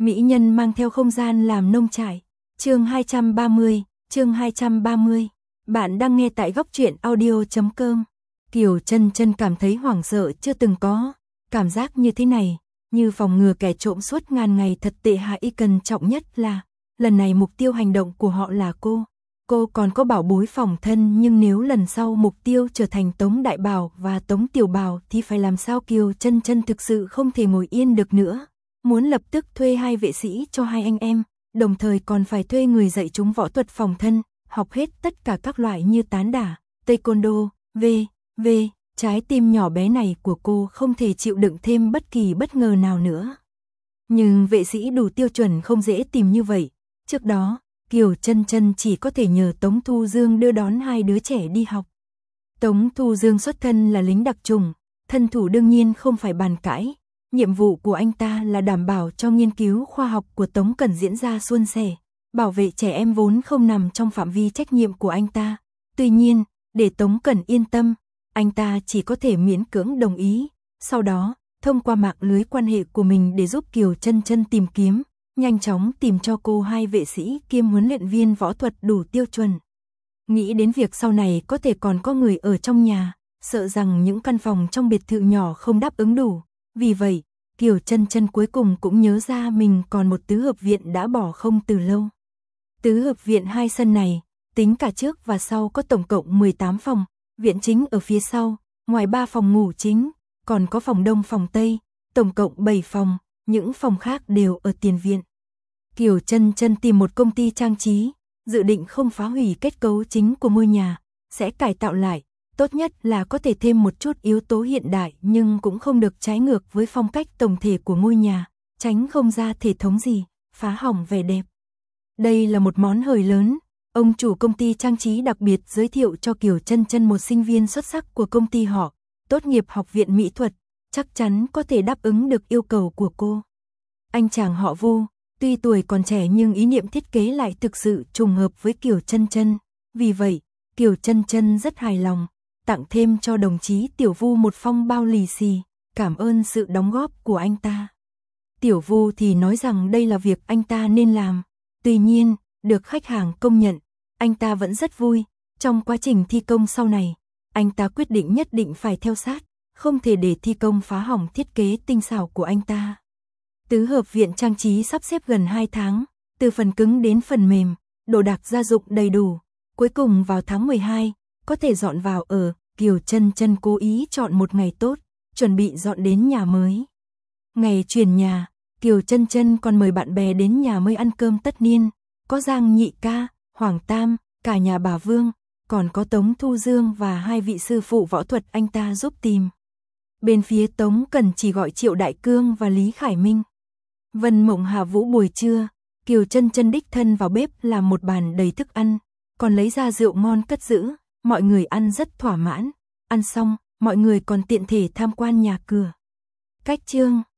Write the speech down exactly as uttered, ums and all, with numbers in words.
Mỹ nhân mang theo không gian làm nông trại. Chương hai trăm ba mươi, chương hai trăm ba mươi. Bạn đang nghe tại góc truyện audio chấm com. Kiều Chân Chân cảm thấy hoảng sợ chưa từng có, cảm giác như thế này, như phòng ngừa kẻ trộm suốt ngàn ngày thật tệ hại. Cần trọng nhất là, lần này mục tiêu hành động của họ là cô. Cô còn có bảo bối phòng thân, nhưng nếu lần sau mục tiêu trở thành Tống Đại Bảo và Tống Tiểu Bảo thì phải làm sao? Kiều Chân Chân thực sự không thể ngồi yên được nữa, muốn lập tức thuê hai vệ sĩ cho hai anh em, đồng thời còn phải thuê người dạy chúng võ thuật phòng thân, học hết tất cả các loại như tán đả, taekwondo, v, v. Trái tim nhỏ bé này của cô không thể chịu đựng thêm bất kỳ bất ngờ nào nữa. Nhưng vệ sĩ đủ tiêu chuẩn không dễ tìm như vậy. Trước đó, Kiều Chân Chân chỉ có thể nhờ Tống Thu Dương đưa đón hai đứa trẻ đi học. Tống Thu Dương xuất thân là lính đặc chủng, thân thủ đương nhiên không phải bàn cãi. Nhiệm vụ của anh ta là đảm bảo cho nghiên cứu khoa học của Tống Cẩn diễn ra suôn sẻ. Bảo vệ trẻ em vốn không nằm trong phạm vi trách nhiệm của anh ta. Tuy nhiên, để Tống Cẩn yên tâm, anh ta chỉ có thể miễn cưỡng đồng ý. Sau đó, thông qua mạng lưới quan hệ của mình để giúp Kiều Chân Chân tìm kiếm, nhanh chóng tìm cho cô hai vệ sĩ kiêm huấn luyện viên võ thuật đủ tiêu chuẩn. Nghĩ đến việc sau này có thể còn có người ở trong nhà, sợ rằng những căn phòng trong biệt thự nhỏ không đáp ứng đủ. Vì vậy, Kiều Chân Chân cuối cùng cũng nhớ ra mình còn một tứ hợp viện đã bỏ không từ lâu. Tứ hợp viện hai sân này, tính cả trước và sau có tổng cộng mười tám phòng, viện chính ở phía sau, ngoài ba phòng ngủ chính, còn có phòng đông phòng tây, tổng cộng bảy phòng, những phòng khác đều ở tiền viện. Kiều Chân Chân tìm một công ty trang trí, dự định không phá hủy kết cấu chính của ngôi nhà, sẽ cải tạo lại, tốt nhất là có thể thêm một chút yếu tố hiện đại nhưng cũng không được trái ngược với phong cách tổng thể của ngôi nhà, tránh không ra thể thống gì, phá hỏng vẻ đẹp. Đây là một món hời lớn, ông chủ công ty trang trí đặc biệt giới thiệu cho Kiều Chân Chân một sinh viên xuất sắc của công ty họ, tốt nghiệp học viện mỹ thuật, chắc chắn có thể đáp ứng được yêu cầu của cô. Anh chàng họ Vu, tuy tuổi còn trẻ nhưng ý niệm thiết kế lại thực sự trùng hợp với Kiều Chân Chân, vì vậy, Kiều Chân Chân rất hài lòng, tặng thêm cho đồng chí Tiểu Vu một phong bao lì xì, cảm ơn sự đóng góp của anh ta. Tiểu Vu thì nói rằng đây là việc anh ta nên làm, tuy nhiên, được khách hàng công nhận, anh ta vẫn rất vui. Trong quá trình thi công sau này, anh ta quyết định nhất định phải theo sát, không thể để thi công phá hỏng thiết kế tinh xảo của anh ta. Tứ hợp viện trang trí sắp xếp gần hai tháng, từ phần cứng đến phần mềm, đồ đạc gia dụng đầy đủ. Cuối cùng vào tháng mười hai, có thể dọn vào ở. Kiều Chân Chân cố ý chọn một ngày tốt, chuẩn bị dọn đến nhà mới. Ngày chuyển nhà, Kiều Chân Chân còn mời bạn bè đến nhà mới ăn cơm tất niên, có Giang Nhị Ca, Hoàng Tam, cả nhà bà Vương, còn có Tống Thu Dương và hai vị sư phụ võ thuật anh ta giúp tìm. Bên phía Tống Cẩn chỉ gọi Triệu Đại Cương và Lý Khải Minh. Vân Mộng Hà Vũ buổi trưa, Kiều Chân Chân đích thân vào bếp làm một bàn đầy thức ăn, còn lấy ra rượu ngon cất giữ, mọi người ăn rất thỏa mãn. Ăn xong, mọi người còn tiện thể tham quan nhà cửa. Cách chương